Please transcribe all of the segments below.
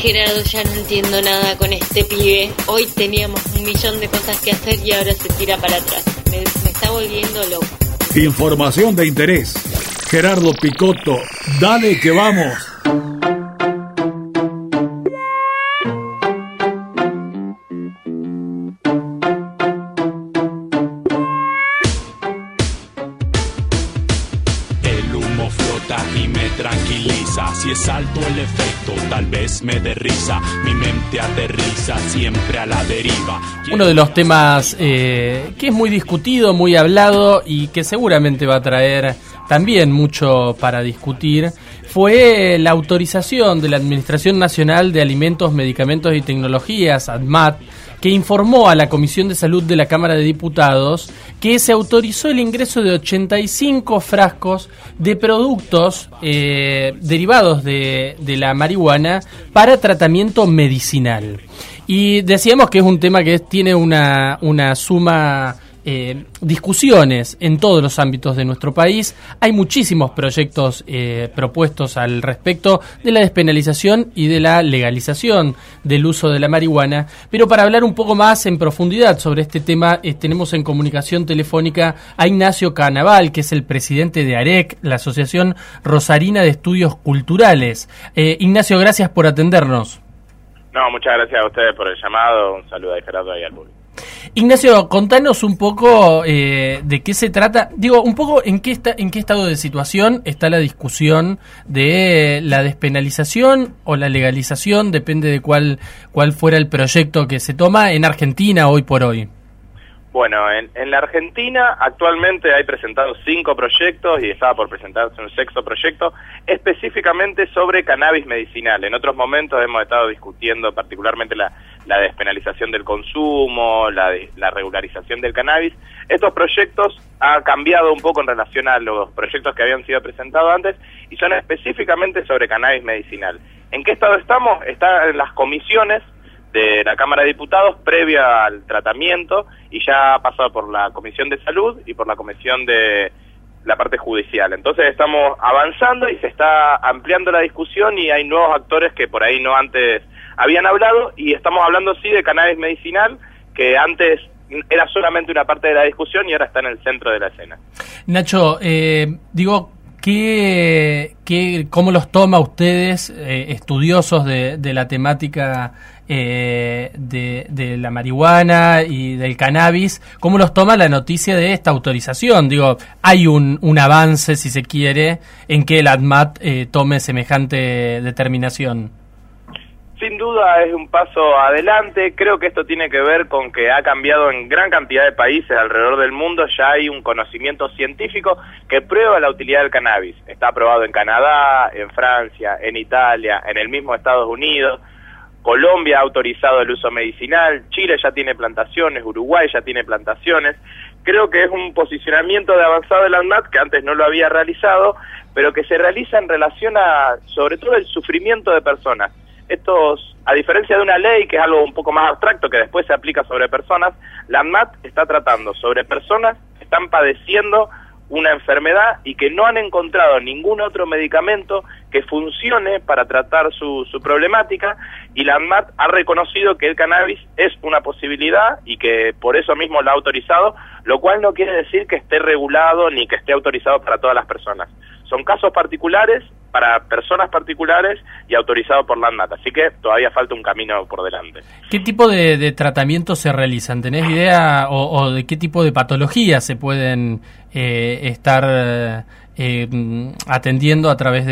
Gerardo, ya no entiendo nada con este pibe. Hoy teníamos 1.000.000 de cosas que hacer y ahora se tira para atrás. Me está volviendo loco. Información de interés. Gerardo Picotto, dale que vamos. Y me tranquiliza, si es alto el efecto, tal vez me dé risa, mi mente aterriza siempre a la deriva. Uno de los temas que es muy discutido, muy hablado y que seguramente va a traer también mucho para discutir fue la autorización de la Administración Nacional de Alimentos, Medicamentos y Tecnologías, ANMAT, que informó a la Comisión de Salud de la Cámara de Diputados que se autorizó el ingreso de 85 frascos de productos derivados de la marihuana para tratamiento medicinal. Y decíamos que es un tema que tiene una suma discusiones en todos los ámbitos de nuestro país. Hay muchísimos proyectos propuestos al respecto de la despenalización y de la legalización del uso de la marihuana, pero para hablar un poco más en profundidad sobre este tema tenemos en comunicación telefónica a Ignacio Canaval, que es el presidente de AREC, la Asociación Rosarina de Estudios Culturales. Ignacio, gracias por atendernos. No, muchas gracias a ustedes por el llamado. Un saludo a Gerardo y al público. Ignacio, contanos un poco de qué se trata, un poco en qué estado de situación está la discusión de la despenalización o la legalización, depende de cuál fuera el proyecto que se toma en Argentina hoy por hoy. Bueno, en la Argentina actualmente hay presentados 5 proyectos y estaba por presentarse un 6º proyecto específicamente sobre cannabis medicinal. En otros momentos hemos estado discutiendo particularmente la despenalización del consumo, la regularización del cannabis. Estos proyectos han cambiado un poco en relación a los proyectos que habían sido presentados antes y son específicamente sobre cannabis medicinal. ¿En qué estado estamos? Está en las comisiones de la Cámara de Diputados previa al tratamiento y ya ha pasado por la Comisión de Salud y por la Comisión de la parte judicial. Entonces estamos avanzando y se está ampliando la discusión y hay nuevos actores que por ahí no antes habían hablado y estamos hablando sí de cannabis medicinal que antes era solamente una parte de la discusión y ahora está en el centro de la escena. Nacho, ¿cómo los toma ustedes, estudiosos de la temática de la marihuana y del cannabis? ¿Cómo los toma la noticia de esta autorización? Hay un avance, si se quiere, en que el ANMAT tome semejante determinación. Sin duda es un paso adelante. Creo que esto tiene que ver con que ha cambiado en gran cantidad de países alrededor del mundo. Ya hay un conocimiento científico que prueba la utilidad del cannabis. Está aprobado en Canadá, en Francia, en Italia, en el mismo Estados Unidos. Colombia ha autorizado el uso medicinal, Chile ya tiene plantaciones, Uruguay ya tiene plantaciones. Creo que es un posicionamiento de avanzado de la ANMAT que antes no lo había realizado, pero que se realiza en relación a, sobre todo, el sufrimiento de personas. Estos, a diferencia de una ley que es algo un poco más abstracto que después se aplica sobre personas, la ANMAT está tratando sobre personas que están padeciendo una enfermedad y que no han encontrado ningún otro medicamento que funcione para tratar su problemática, y la ANMAT ha reconocido que el cannabis es una posibilidad y que por eso mismo lo ha autorizado, lo cual no quiere decir que esté regulado ni que esté autorizado para todas las personas. Son casos particulares, para personas particulares y autorizado por la ANMAT, así que todavía falta un camino por delante. ¿Qué tipo de tratamientos se realizan? ¿Tenés idea o de qué tipo de patologías se pueden estar atendiendo a través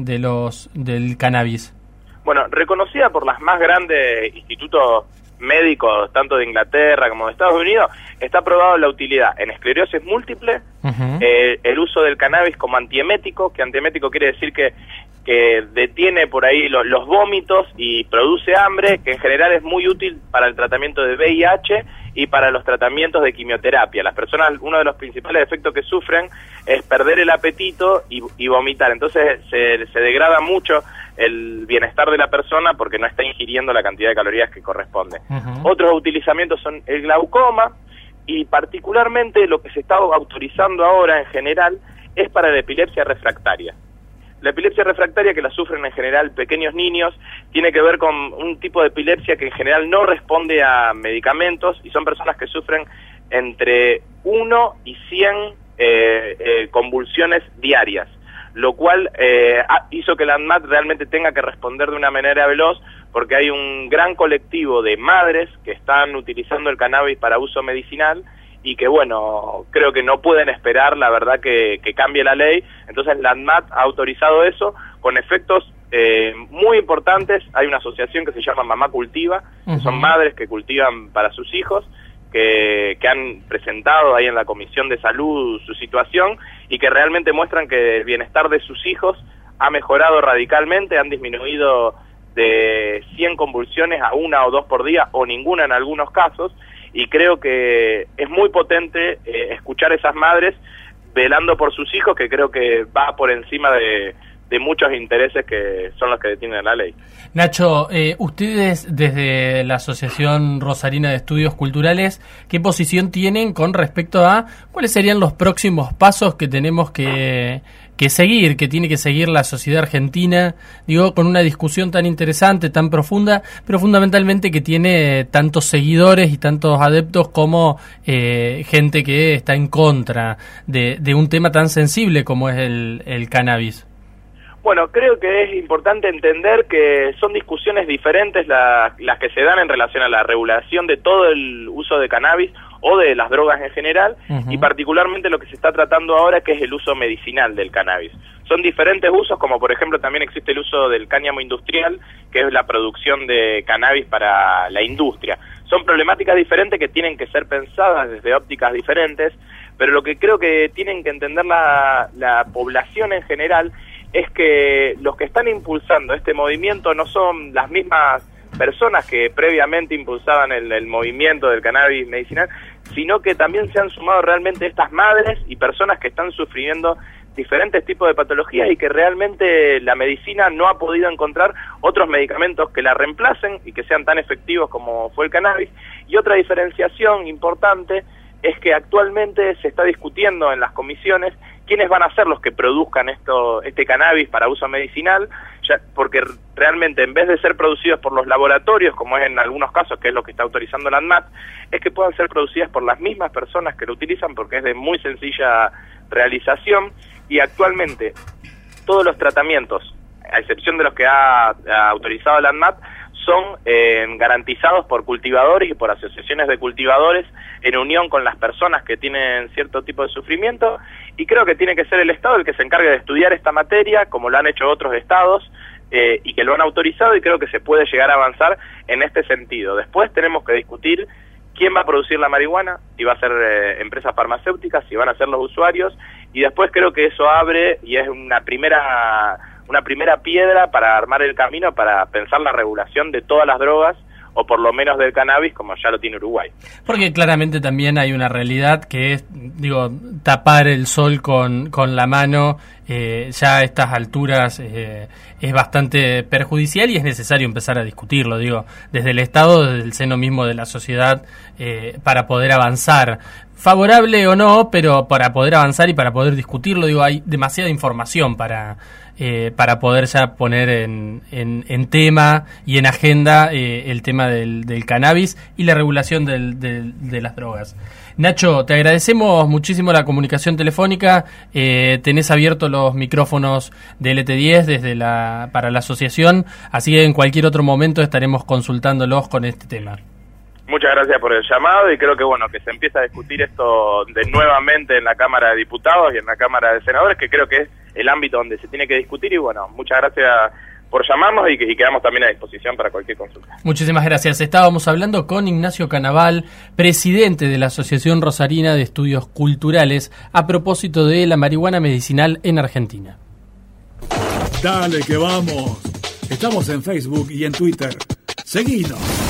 del cannabis? Bueno, reconocida por las más grandes institutos médicos, tanto de Inglaterra como de Estados Unidos, está probado la utilidad en esclerosis múltiple, el uso del cannabis como antiemético, que antiemético quiere decir que detiene por ahí los vómitos y produce hambre, que en general es muy útil para el tratamiento de VIH y para los tratamientos de quimioterapia. Las personas, uno de los principales efectos que sufren es perder el apetito y vomitar, entonces se degrada mucho el bienestar de la persona porque no está ingiriendo la cantidad de calorías que corresponde. Otros utilizamientos son el glaucoma, y particularmente lo que se está autorizando ahora en general es para la epilepsia refractaria. La epilepsia refractaria, que la sufren en general pequeños niños, tiene que ver con un tipo de epilepsia que en general no responde a medicamentos y son personas que sufren entre 1 y 100 convulsiones diarias, lo cual hizo que la ANMAT realmente tenga que responder de una manera veloz, porque hay un gran colectivo de madres que están utilizando el cannabis para uso medicinal y que, bueno, creo que no pueden esperar, la verdad, que cambie la ley. Entonces la ANMAT ha autorizado eso con efectos muy importantes. Hay una asociación que se llama Mamá Cultiva, que son madres que cultivan para sus hijos, que han presentado ahí en la Comisión de Salud su situación y que realmente muestran que el bienestar de sus hijos ha mejorado radicalmente, han disminuido de 100 convulsiones a 1 o 2 por día o ninguna en algunos casos, y creo que es muy potente escuchar a esas madres velando por sus hijos, que creo que va por encima de muchos intereses que son los que detienen la ley. Nacho, ustedes desde la Asociación Rosarina de Estudios Culturales, ¿qué posición tienen con respecto a cuáles serían los próximos pasos que tenemos que seguir, que tiene que seguir la sociedad argentina, digo, con una discusión tan interesante, tan profunda, pero fundamentalmente que tiene tantos seguidores y tantos adeptos como gente que está en contra de un tema tan sensible como es el cannabis? Bueno, creo que es importante entender que son discusiones diferentes las que se dan en relación a la regulación de todo el uso de cannabis o de las drogas en general, y particularmente lo que se está tratando ahora, que es el uso medicinal del cannabis. Son diferentes usos, como por ejemplo también existe el uso del cáñamo industrial, que es la producción de cannabis para la industria. Son problemáticas diferentes que tienen que ser pensadas desde ópticas diferentes, pero lo que creo que tienen que entender la población en general es que los que están impulsando este movimiento no son las mismas personas que previamente impulsaban el movimiento del cannabis medicinal, sino que también se han sumado realmente estas madres y personas que están sufriendo diferentes tipos de patologías y que realmente la medicina no ha podido encontrar otros medicamentos que la reemplacen y que sean tan efectivos como fue el cannabis. Y otra diferenciación importante es que actualmente se está discutiendo en las comisiones quiénes van a ser los que produzcan este cannabis para uso medicinal, porque realmente en vez de ser producidos por los laboratorios, como es en algunos casos, que es lo que está autorizando la ANMAT, es que puedan ser producidas por las mismas personas que lo utilizan, porque es de muy sencilla realización, y actualmente todos los tratamientos, a excepción de los que ha autorizado la ANMAT, son garantizados por cultivadores y por asociaciones de cultivadores en unión con las personas que tienen cierto tipo de sufrimiento, y creo que tiene que ser el Estado el que se encargue de estudiar esta materia, como lo han hecho otros estados, y que lo han autorizado, y creo que se puede llegar a avanzar en este sentido. Después tenemos que discutir quién va a producir la marihuana, si va a ser empresas farmacéuticas, si van a ser los usuarios, y después creo que eso abre y es una primera piedra para armar el camino para pensar la regulación de todas las drogas, o por lo menos del cannabis, como ya lo tiene Uruguay. Porque claramente también hay una realidad que es, tapar el sol con la mano, ya a estas alturas es bastante perjudicial y es necesario empezar a discutirlo, desde el Estado, desde el seno mismo de la sociedad, para poder avanzar. Favorable o no, pero para poder avanzar y para poder discutirlo, hay demasiada información para poder ya poner en tema y en agenda el tema del cannabis y la regulación de las drogas. Nacho, te agradecemos muchísimo la comunicación telefónica. Tenés abiertos los micrófonos de LT10 para la asociación, así que en cualquier otro momento estaremos consultándolos con este tema. Muchas gracias por el llamado, y creo que se empieza a discutir esto nuevamente en la Cámara de Diputados y en la Cámara de Senadores, que creo que es el ámbito donde se tiene que discutir, y muchas gracias por llamarnos y quedamos también a disposición para cualquier consulta. Muchísimas gracias. Estábamos hablando con Ignacio Canaval, presidente de la Asociación Rosarina de Estudios Culturales, a propósito de la marihuana medicinal en Argentina. Dale que vamos. Estamos en Facebook y en Twitter. Seguinos.